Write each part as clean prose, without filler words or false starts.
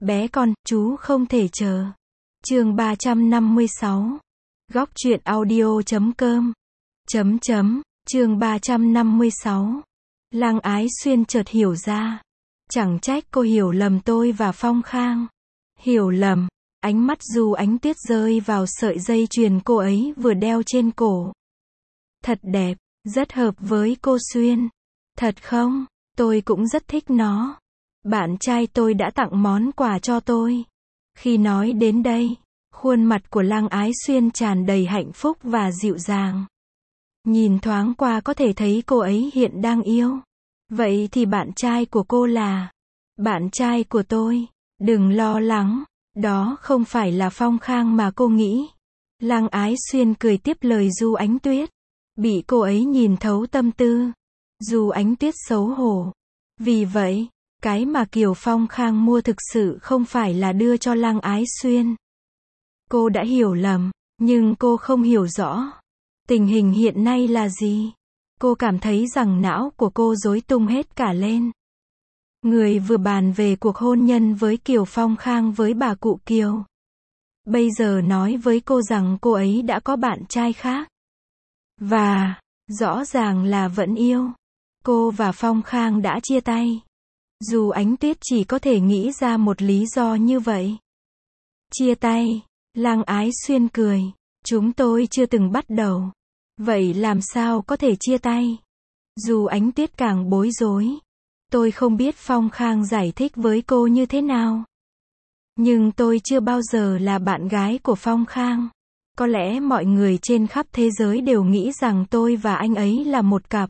Bé con, chú không thể chờ. Chương 356. Góc truyện audio.com. Chương 356. Lăng Ái Xuyên chợt hiểu ra. Chẳng trách cô hiểu lầm tôi và Phong Khang. Hiểu lầm. Ánh mắt Du Ánh Tuyết rơi vào sợi dây chuyền cô ấy vừa đeo trên cổ. Thật đẹp, rất hợp với cô xuyên. Thật không? Tôi cũng rất thích nó. Bạn trai tôi đã tặng món quà cho tôi. Khi nói đến đây, khuôn mặt của Lăng Ái Xuyên tràn đầy hạnh phúc và dịu dàng. Nhìn thoáng qua có thể thấy cô ấy hiện đang yêu. Vậy thì bạn trai của cô là bạn trai của tôi. Đừng lo lắng, đó không phải là Phong Khang mà cô nghĩ. Lăng Ái Xuyên cười tiếp lời Du Ánh Tuyết. Bị cô ấy nhìn thấu tâm tư. Du Ánh Tuyết xấu hổ. Vì vậy, cái mà Kiều Phong Khang mua thực sự không phải là đưa cho Lăng Ái Xuyên. Cô đã hiểu lầm, nhưng cô không hiểu rõ. Tình hình hiện nay là gì? Cô cảm thấy rằng não của cô rối tung hết cả lên. Người vừa bàn về cuộc hôn nhân với Kiều Phong Khang với bà cụ Kiều. Bây giờ nói với cô rằng cô ấy đã có bạn trai khác. Và, rõ ràng là vẫn yêu. Cô và Phong Khang đã chia tay. Dù Ánh Tuyết chỉ có thể nghĩ ra một lý do như vậy. Chia tay, Lăng Ái Xuyên cười. Chúng tôi chưa từng bắt đầu. Vậy làm sao có thể chia tay? Dù Ánh Tuyết càng bối rối. Tôi không biết Phong Khang giải thích với cô như thế nào. Nhưng tôi chưa bao giờ là bạn gái của Phong Khang. Có lẽ mọi người trên khắp thế giới đều nghĩ rằng tôi và anh ấy là một cặp.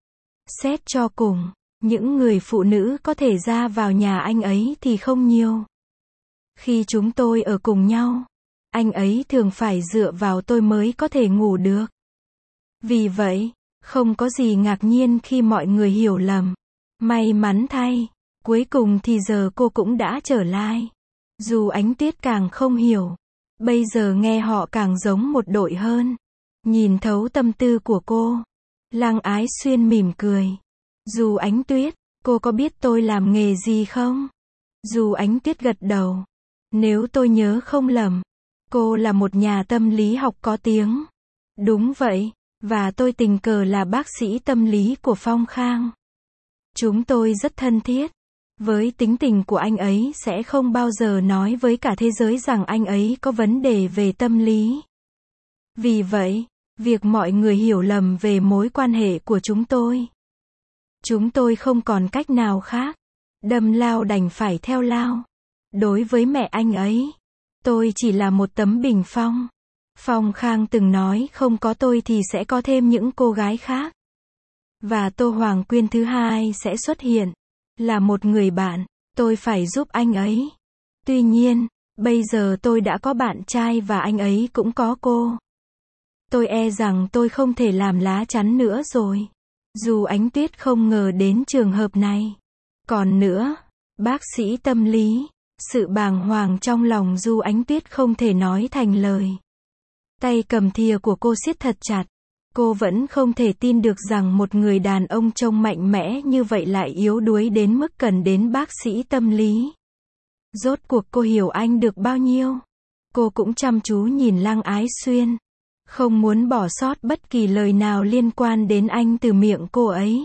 Xét cho cùng, những người phụ nữ có thể ra vào nhà anh ấy thì không nhiều. Khi chúng tôi ở cùng nhau, anh ấy thường phải dựa vào tôi mới có thể ngủ được. Vì vậy, không có gì ngạc nhiên khi mọi người hiểu lầm. May mắn thay, cuối cùng thì giờ cô cũng đã trở lại. Dù Ánh Tuyết càng không hiểu, bây giờ nghe họ càng giống một đội hơn. Nhìn thấu tâm tư của cô, Lăng Ái Xuyên mỉm cười. Dù Ánh Tuyết, cô có biết tôi làm nghề gì không? Dù Ánh Tuyết gật đầu. Nếu tôi nhớ không lầm, cô là một nhà tâm lý học có tiếng. Đúng vậy, và tôi tình cờ là bác sĩ tâm lý của Phong Khang. Chúng tôi rất thân thiết. Với tính tình của anh ấy sẽ không bao giờ nói với cả thế giới rằng anh ấy có vấn đề về tâm lý. Vì vậy, việc mọi người hiểu lầm về mối quan hệ của chúng tôi không còn cách nào khác. Đâm lao đành phải theo lao. Đối với mẹ anh ấy, tôi chỉ là một tấm bình phong. Phong Khang từng nói không có tôi thì sẽ có thêm những cô gái khác. Và Tô Hoàng Quyên thứ hai sẽ xuất hiện. Là một người bạn, tôi phải giúp anh ấy. Tuy nhiên, bây giờ tôi đã có bạn trai và anh ấy cũng có cô. Tôi e rằng tôi không thể làm lá chắn nữa rồi. Dù Ánh Tuyết không ngờ đến trường hợp này. Còn nữa, bác sĩ tâm lý, sự bàng hoàng trong lòng Du Ánh Tuyết không thể nói thành lời. Tay cầm thìa của cô siết thật chặt. Cô vẫn không thể tin được rằng một người đàn ông trông mạnh mẽ như vậy lại yếu đuối đến mức cần đến bác sĩ tâm lý. Rốt cuộc cô hiểu anh được bao nhiêu? Cô cũng chăm chú nhìn Lăng Ái Xuyên. Không muốn bỏ sót bất kỳ lời nào liên quan đến anh từ miệng cô ấy.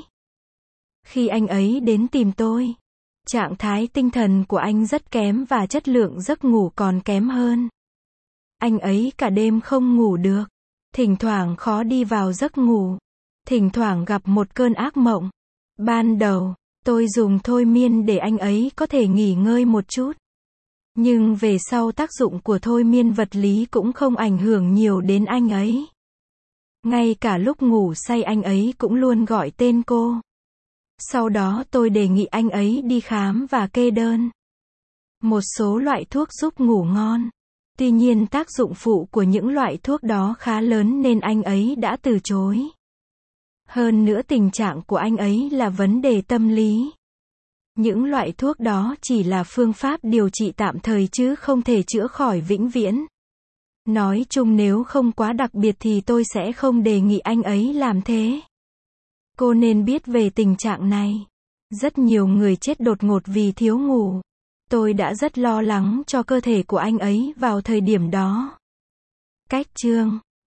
Khi anh ấy đến tìm tôi, trạng thái tinh thần của anh rất kém và chất lượng giấc ngủ còn kém hơn. Anh ấy cả đêm không ngủ được. Thỉnh thoảng khó đi vào giấc ngủ. Thỉnh thoảng gặp một cơn ác mộng. Ban đầu, tôi dùng thôi miên để anh ấy có thể nghỉ ngơi một chút. Nhưng về sau tác dụng của thôi miên vật lý cũng không ảnh hưởng nhiều đến anh ấy. Ngay cả lúc ngủ say anh ấy cũng luôn gọi tên cô. Sau đó tôi đề nghị anh ấy đi khám và kê đơn một số loại thuốc giúp ngủ ngon. Tuy nhiên tác dụng phụ của những loại thuốc đó khá lớn nên anh ấy đã từ chối. Hơn nữa tình trạng của anh ấy là vấn đề tâm lý. Những loại thuốc đó chỉ là phương pháp điều trị tạm thời chứ không thể chữa khỏi vĩnh viễn. Nói chung nếu không quá đặc biệt thì tôi sẽ không đề nghị anh ấy làm thế. Cô nên biết về tình trạng này. Rất nhiều người chết đột ngột vì thiếu ngủ. Tôi đã rất lo lắng cho cơ thể của anh ấy vào thời điểm đó. Cách chương